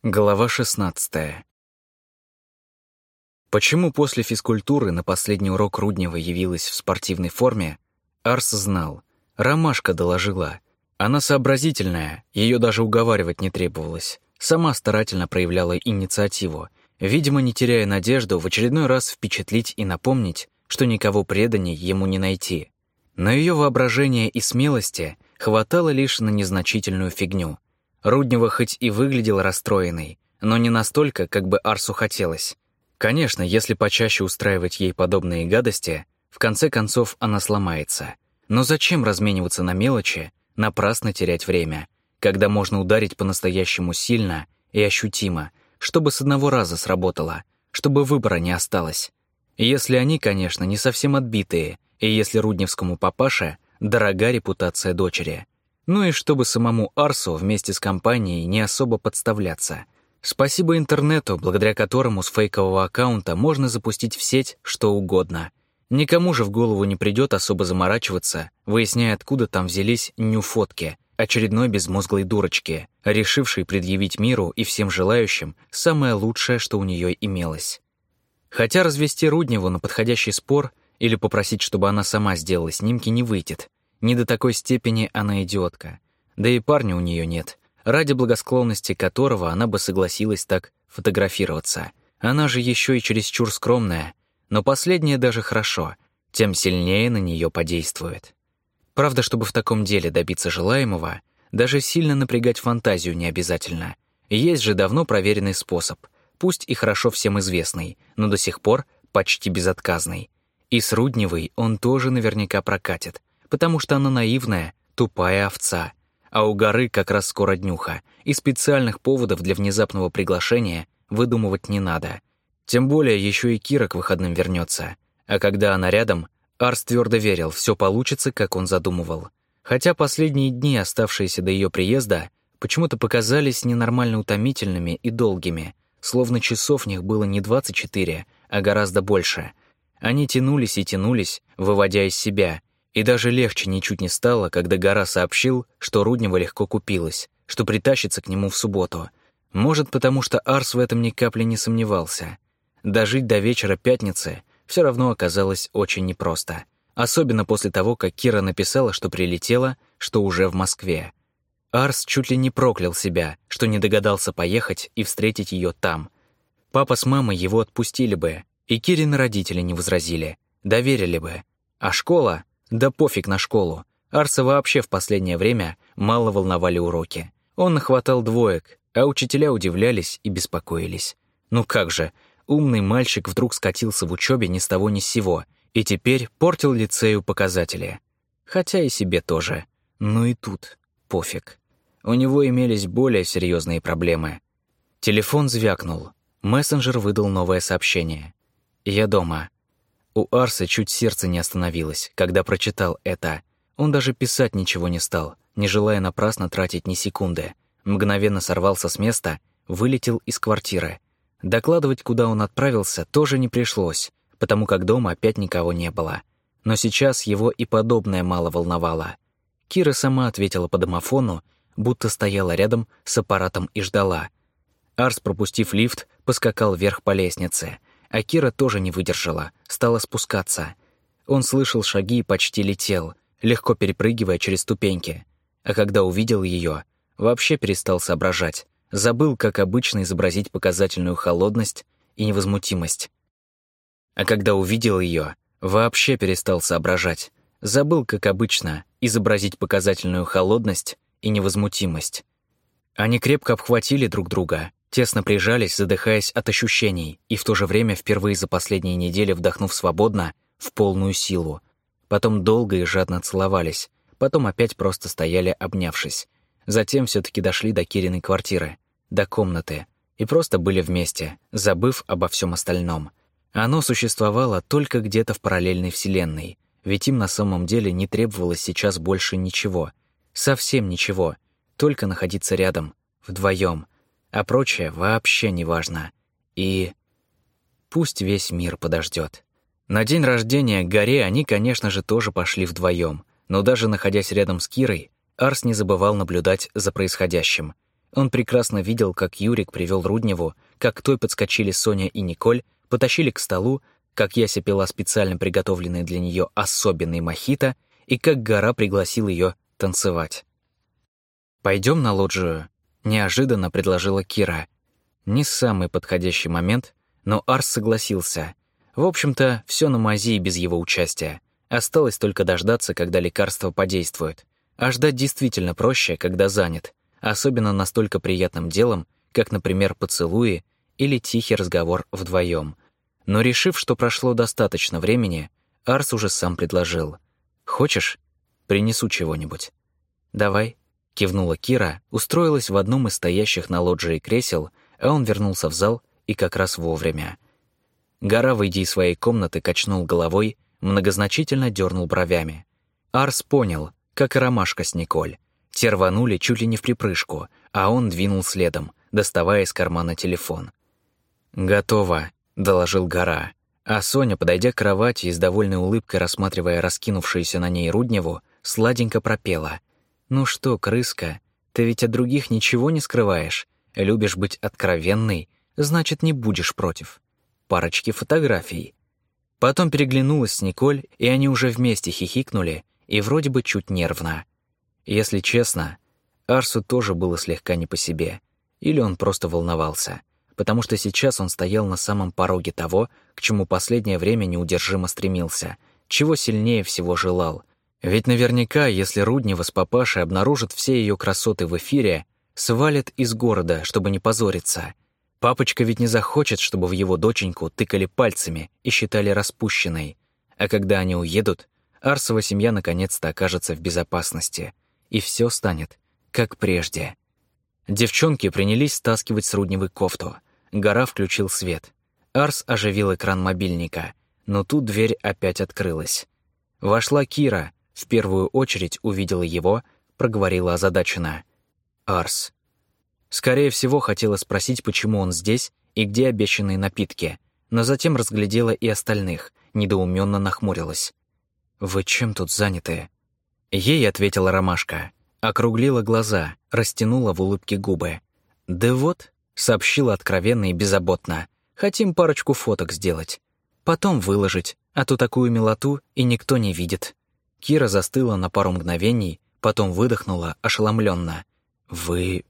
Глава 16. Почему после физкультуры на последний урок Руднева явилась в спортивной форме, Арс знал. Ромашка доложила. Она сообразительная, ее даже уговаривать не требовалось. Сама старательно проявляла инициативу, видимо, не теряя надежду в очередной раз впечатлить и напомнить, что никого преданий ему не найти. Но ее воображения и смелости хватало лишь на незначительную фигню. Руднева хоть и выглядел расстроенной, но не настолько, как бы Арсу хотелось. Конечно, если почаще устраивать ей подобные гадости, в конце концов она сломается. Но зачем размениваться на мелочи, напрасно терять время, когда можно ударить по-настоящему сильно и ощутимо, чтобы с одного раза сработало, чтобы выбора не осталось. Если они, конечно, не совсем отбитые, и если рудневскому папаше дорога репутация дочери. Ну и чтобы самому Арсу вместе с компанией не особо подставляться. Спасибо интернету, благодаря которому с фейкового аккаунта можно запустить в сеть что угодно. Никому же в голову не придет особо заморачиваться, выясняя, откуда там взялись ню-фотки очередной безмозглой дурочки, решившей предъявить миру и всем желающим самое лучшее, что у нее имелось. Хотя развести Рудневу на подходящий спор или попросить, чтобы она сама сделала снимки, не выйдет. Не до такой степени она идиотка. Да и парня у нее нет, ради благосклонности которого она бы согласилась так фотографироваться. Она же еще и чересчур скромная, но последнее даже хорошо, тем сильнее на нее подействует. Правда, чтобы в таком деле добиться желаемого, даже сильно напрягать фантазию не обязательно. Есть же давно проверенный способ, пусть и хорошо всем известный, но до сих пор почти безотказный. И с Рудневой он тоже наверняка прокатит, потому что она наивная, тупая овца. А у горы как раз скоро днюха, и специальных поводов для внезапного приглашения выдумывать не надо. Тем более еще и Кира к выходным вернется. А когда она рядом, Арс твердо верил, все получится, как он задумывал. Хотя последние дни, оставшиеся до ее приезда, почему-то показались ненормально утомительными и долгими, словно часов в них было не 24, а гораздо больше. Они тянулись и тянулись, выводя из себя. И даже легче ничуть не стало, когда Гора сообщил, что Руднева легко купилась, что притащится к нему в субботу. Может, потому что Арс в этом ни капли не сомневался. Дожить до вечера пятницы все равно оказалось очень непросто. Особенно после того, как Кира написала, что прилетела, что уже в Москве. Арс чуть ли не проклял себя, что не догадался поехать и встретить ее там. Папа с мамой его отпустили бы, и Кирины родители не возразили, доверили бы. А школа? Да пофиг на школу. Арса вообще в последнее время мало волновали уроки. Он нахватал двоек, а учителя удивлялись и беспокоились. Ну как же, умный мальчик вдруг скатился в учебе ни с того ни с сего и теперь портил лицею показатели. Хотя и себе тоже. Но и тут пофиг. У него имелись более серьезные проблемы. Телефон звякнул. Мессенджер выдал новое сообщение. «Я дома». У Арса чуть сердце не остановилось, когда прочитал это. Он даже писать ничего не стал, не желая напрасно тратить ни секунды. Мгновенно сорвался с места, вылетел из квартиры. Докладывать, куда он отправился, тоже не пришлось, потому как дома опять никого не было. Но сейчас его и подобное мало волновало. Кира сама ответила по домофону, будто стояла рядом с аппаратом и ждала. Арс, пропустив лифт, поскакал вверх по лестнице. А Кира тоже не выдержала, стала спускаться. Он слышал шаги и почти летел, легко перепрыгивая через ступеньки. А когда увидел ее, вообще перестал соображать. Забыл, как обычно, изобразить показательную холодность и невозмутимость. А когда увидел ее, вообще перестал соображать. Забыл, как обычно, изобразить показательную холодность и невозмутимость. Они крепко обхватили друг друга, тесно прижались, задыхаясь от ощущений, и в то же время впервые за последние недели вдохнув свободно, в полную силу. Потом долго и жадно целовались, потом опять просто стояли, обнявшись. Затем все-таки дошли до Кириной квартиры, до комнаты, и просто были вместе, забыв обо всем остальном. Оно существовало только где-то в параллельной вселенной, ведь им на самом деле не требовалось сейчас больше ничего, совсем ничего, только находиться рядом, вдвоем. А прочее вообще не важно. И пусть весь мир подождет. На день рождения к Горе они, конечно же, тоже пошли вдвоем, но даже находясь рядом с Кирой, Арс не забывал наблюдать за происходящим. Он прекрасно видел, как Юрик привел Рудневу, как к той подскочили Соня и Николь, потащили к столу, как Яся пила специально приготовленный для нее особенный мохито и как Гора пригласил ее танцевать. «Пойдем на лоджию», — неожиданно предложила Кира. Не самый подходящий момент, но Арс согласился. В общем-то, все на мази и без его участия. Осталось только дождаться, когда лекарство подействует. А ждать действительно проще, когда занят, особенно настолько приятным делом, как, например, поцелуи или тихий разговор вдвоем. Но решив, что прошло достаточно времени, Арс уже сам предложил. «Хочешь? Принесу чего-нибудь». «Давай», — кивнула Кира, устроилась в одном из стоящих на лоджии кресел, а он вернулся в зал и как раз вовремя. Гора, выйдя из своей комнаты, качнул головой, многозначительно дернул бровями. Арс понял, как и Ромашка с Николь. Те рванули чуть ли не вприпрыжку, а он двинул следом, доставая из кармана телефон. «Готово», — доложил Гора. А Соня, подойдя к кровати и с довольной улыбкой рассматривая раскинувшуюся на ней Рудневу, сладенько пропела. «Ну что, крыска, ты ведь от других ничего не скрываешь. Любишь быть откровенной, значит, не будешь против. Парочки фотографий». Потом переглянулась с Николь, и они уже вместе хихикнули, и вроде бы чуть нервно. Если честно, Арсу тоже было слегка не по себе. Или он просто волновался, потому что сейчас он стоял на самом пороге того, к чему последнее время неудержимо стремился, чего сильнее всего желал. Ведь наверняка, если Руднева с папашей обнаружат все ее красоты в эфире, свалят из города, чтобы не позориться. Папочка ведь не захочет, чтобы в его доченьку тыкали пальцами и считали распущенной. А когда они уедут, Арсова семья наконец-то окажется в безопасности, и все станет, как прежде. Девчонки принялись стаскивать с Рудневой кофту. Гора включил свет. Арс оживил экран мобильника, но тут дверь опять открылась. Вошла Кира, в первую очередь увидела его, проговорила озадаченно. «Арс». Скорее всего, хотела спросить, почему он здесь и где обещанные напитки, но затем разглядела и остальных, недоуменно нахмурилась. «Вы чем тут заняты?» Ей ответила Ромашка. Округлила глаза, растянула в улыбке губы. «Да вот», — сообщила откровенно и беззаботно, «хотим парочку фоток сделать. Потом выложить, а то такую милоту и никто не видит». Кира застыла на пару мгновений, потом выдохнула ошеломленно. «Вы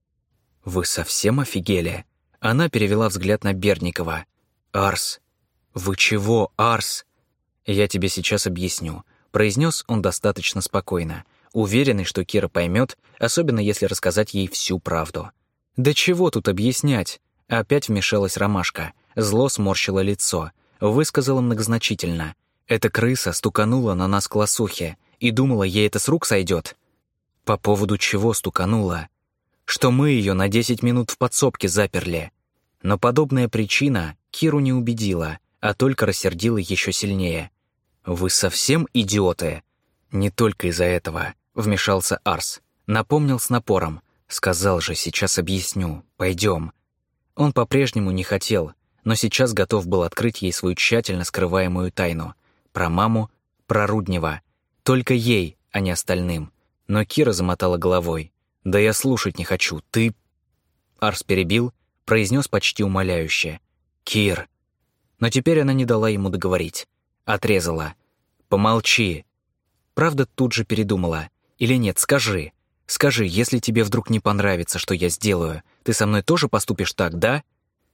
совсем офигели?» Она перевела взгляд на Бердникова. «Арс, вы чего, Арс?» «Я тебе сейчас объясню», — произнес он достаточно спокойно, уверенный, что Кира поймет, особенно если рассказать ей всю правду. «Да чего тут объяснять?» Опять вмешалась Ромашка, зло сморщила лицо, высказала многозначительно. «Эта крыса стуканула на нас классухе и думала, ей это с рук сойдет». «По поводу чего стуканула?» «Что мы ее на 10 минут в подсобке заперли». Но подобная причина Киру не убедила, а только рассердила еще сильнее. «Вы совсем идиоты?» «Не только из-за этого», — вмешался Арс. Напомнил с напором. «Сказал же, сейчас объясню. Пойдем». Он по-прежнему не хотел, но сейчас готов был открыть ей свою тщательно скрываемую тайну. Про маму, про Руднева. Только ей, а не остальным. Но Кира замотала головой. «Да я слушать не хочу, ты...» Арс перебил, произнес почти умоляюще. «Кир». Но теперь она не дала ему договорить. Отрезала. «Помолчи». Правда, тут же передумала. «Или нет, скажи. Скажи, если тебе вдруг не понравится, что я сделаю, ты со мной тоже поступишь так, да?»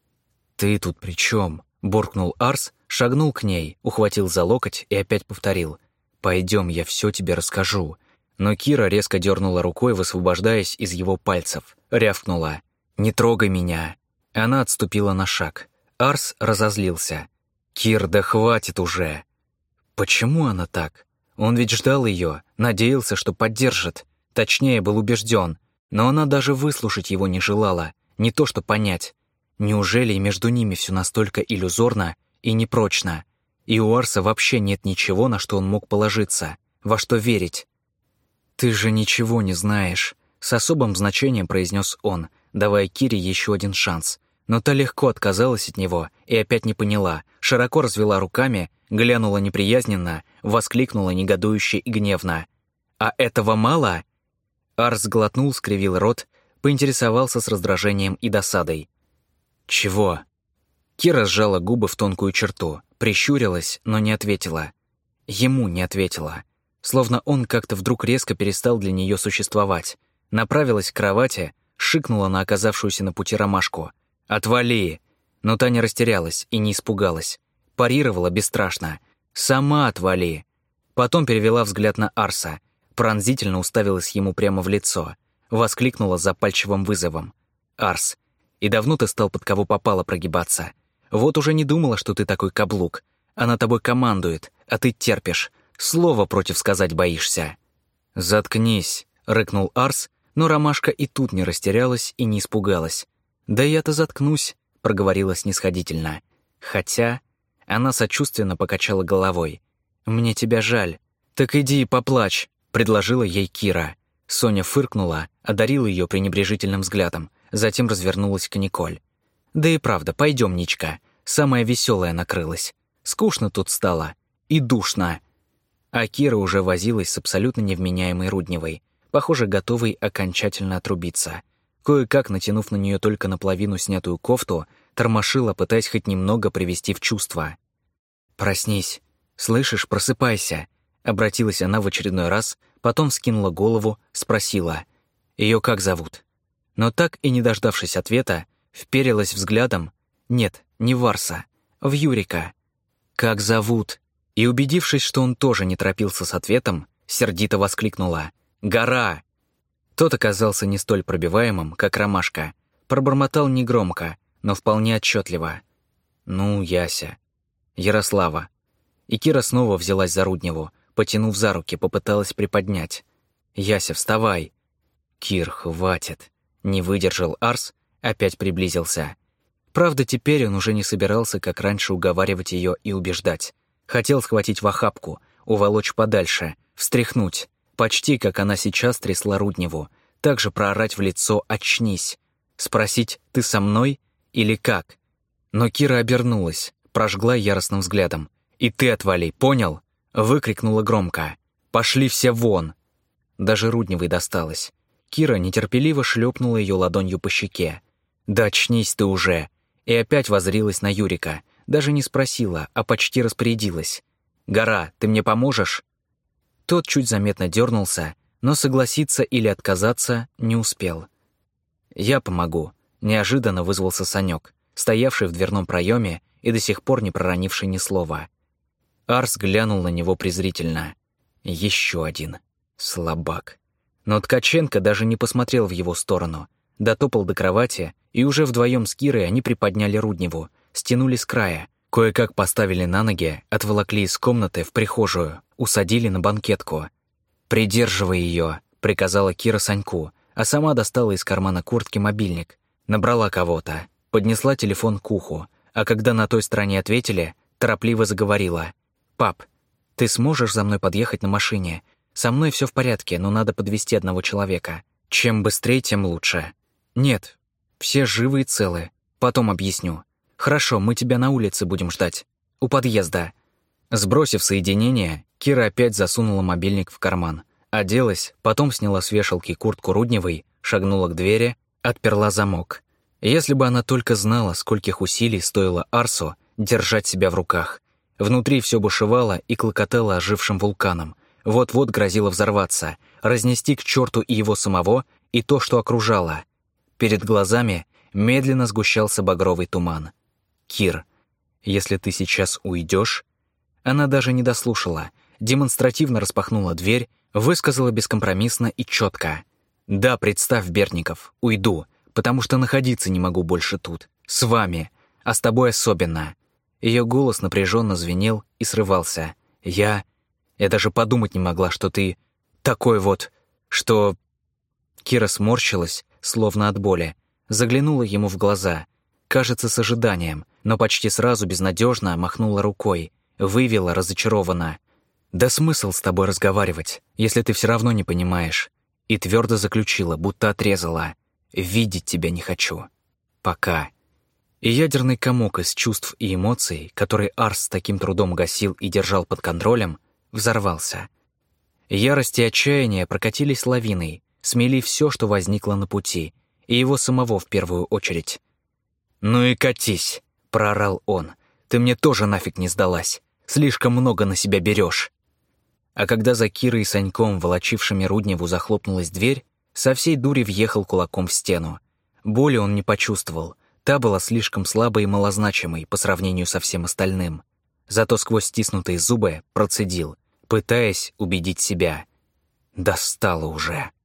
«Ты тут при чем?» — буркнул Арс, шагнул к ней, ухватил за локоть и опять повторил. «Пойдем, я все тебе расскажу». Но Кира резко дернула рукой, высвобождаясь из его пальцев. Рявкнула. «Не трогай меня». Она отступила на шаг. Арс разозлился. «Кир, да хватит уже!» Почему она так? Он ведь ждал ее, надеялся, что поддержит. Точнее, был убежден. Но она даже выслушать его не желала, не то что понять. Неужели и между ними все настолько иллюзорно и непрочно? И у Арса вообще нет ничего, на что он мог положиться, во что верить. «Ты же ничего не знаешь», — с особым значением произнес он, давая Кире еще один шанс. Но та легко отказалась от него и опять не поняла, широко развела руками, глянула неприязненно, воскликнула негодующе и гневно. «А этого мало?» Арс сглотнул, скривил рот, поинтересовался с раздражением и досадой. «Чего?» Кира сжала губы в тонкую черту, прищурилась, но не ответила. Ему не ответила. Словно он как-то вдруг резко перестал для нее существовать. Направилась к кровати, шикнула на оказавшуюся на пути ромашку. «Отвали!» Но та не растерялась и не испугалась. Парировала бесстрашно. «Сама отвали!» Потом перевела взгляд на Арса, пронзительно уставилась ему прямо в лицо, воскликнула с запальчивым вызовом. «Арс, и давно ты стал под кого попало прогибаться? Вот уже не думала, что ты такой каблук. Она тобой командует, а ты терпишь. Слово против сказать боишься». «Заткнись», — рыкнул Арс, но ромашка и тут не растерялась и не испугалась. «Да я-то заткнусь», — проговорила снисходительно. Хотя она сочувственно покачала головой. «Мне тебя жаль». «Так иди и поплачь», — предложила ей Кира. Соня фыркнула, одарила ее пренебрежительным взглядом, затем развернулась к Николь. «Да и правда, пойдем, Ничка. Самая веселая накрылась. Скучно тут стало. И душно». А Кира уже возилась с абсолютно невменяемой Рудневой, похоже, готовой окончательно отрубиться. Кое-как, натянув на нее только наполовину снятую кофту, тормошила, пытаясь хоть немного привести в чувство. «Проснись. Слышишь, просыпайся», — обратилась она в очередной раз, потом вскинула голову, спросила, ее как зовут? Но так и не дождавшись ответа, вперилась взглядом, нет, не в Арса, в Юрика. «Как зовут?» И, убедившись, что он тоже не торопился с ответом, сердито воскликнула «Гора!». Тот оказался не столь пробиваемым, как ромашка, пробормотал негромко, но вполне отчетливо. «Ну, Яся». «Ярослава». И Кира снова взялась за Рудневу, потянув за руки, попыталась приподнять. «Яся, вставай!» «Кир, хватит!» Не выдержал Арс, опять приблизился. Правда, теперь он уже не собирался, как раньше, уговаривать ее и убеждать. Хотел схватить в охапку, уволочь подальше, встряхнуть, почти как она сейчас трясла Рудневу, также проорать в лицо «очнись», спросить «ты со мной?» или «как?». Но Кира обернулась, прожгла яростным взглядом. «И ты отвали, понял?» Выкрикнула громко. «Пошли все вон!» Даже Рудневой досталось. Кира нетерпеливо шлепнула ее ладонью по щеке. «Да очнись ты уже!» И опять воззрилась на Юрика. Даже не спросила, а почти распорядилась. «Гора, ты мне поможешь?» Тот чуть заметно дернулся, но согласиться или отказаться не успел. «Я помогу», — неожиданно вызвался Санек, стоявший в дверном проеме и до сих пор не проронивший ни слова. Арс глянул на него презрительно. Еще один. Слабак. Но Ткаченко даже не посмотрел в его сторону. Дотопал до кровати, и уже вдвоем с Кирой они приподняли Рудневу, стянули с края, кое-как поставили на ноги, отволокли из комнаты в прихожую, усадили на банкетку. «Придерживай ее», — приказала Кира Саньку, а сама достала из кармана куртки мобильник, набрала кого-то, поднесла телефон к уху, а когда на той стороне ответили, торопливо заговорила. «Пап, ты сможешь за мной подъехать на машине? Со мной все в порядке, но надо подвезти одного человека. Чем быстрее, тем лучше». «Нет, все живы и целы. Потом объясню. Хорошо, мы тебя на улице будем ждать. У подъезда». Сбросив соединение, Кира опять засунула мобильник в карман. Оделась, потом сняла с вешалки куртку Рудневой, шагнула к двери, отперла замок. Если бы она только знала, скольких усилий стоило Арсу держать себя в руках. Внутри все бушевало и клокотало ожившим вулканом. Вот-вот грозило взорваться, разнести к черту и его самого, и то, что окружало. Перед глазами медленно сгущался багровый туман. «Кир, если ты сейчас уйдешь...» Она даже не дослушала, демонстративно распахнула дверь, высказала бескомпромиссно и четко. «Да, представь, Бердников, уйду, потому что находиться не могу больше тут. С вами, а с тобой особенно». Ее голос напряженно звенел и срывался. Я даже подумать не могла, что ты такой вот, что...» Кира сморщилась, словно от боли, заглянула ему в глаза, кажется, с ожиданием, но почти сразу безнадежно махнула рукой, вывела разочарованно. «Да смысл с тобой разговаривать, если ты все равно не понимаешь», и твердо заключила, будто отрезала. «Видеть тебя не хочу. Пока». И ядерный комок из чувств и эмоций, который Арс с таким трудом гасил и держал под контролем, взорвался. Ярость и отчаяние прокатились лавиной, смели все, что возникло на пути, и его самого в первую очередь. «Ну и катись!» — проорал он. «Ты мне тоже нафиг не сдалась. Слишком много на себя берешь». А когда за Кирой и Саньком, волочившими Рудневу, захлопнулась дверь, со всей дури въехал кулаком в стену. Боли он не почувствовал. Та была слишком слабой и малозначимой по сравнению со всем остальным. Зато сквозь стиснутые зубы процедил, пытаясь убедить себя. «Достало уже».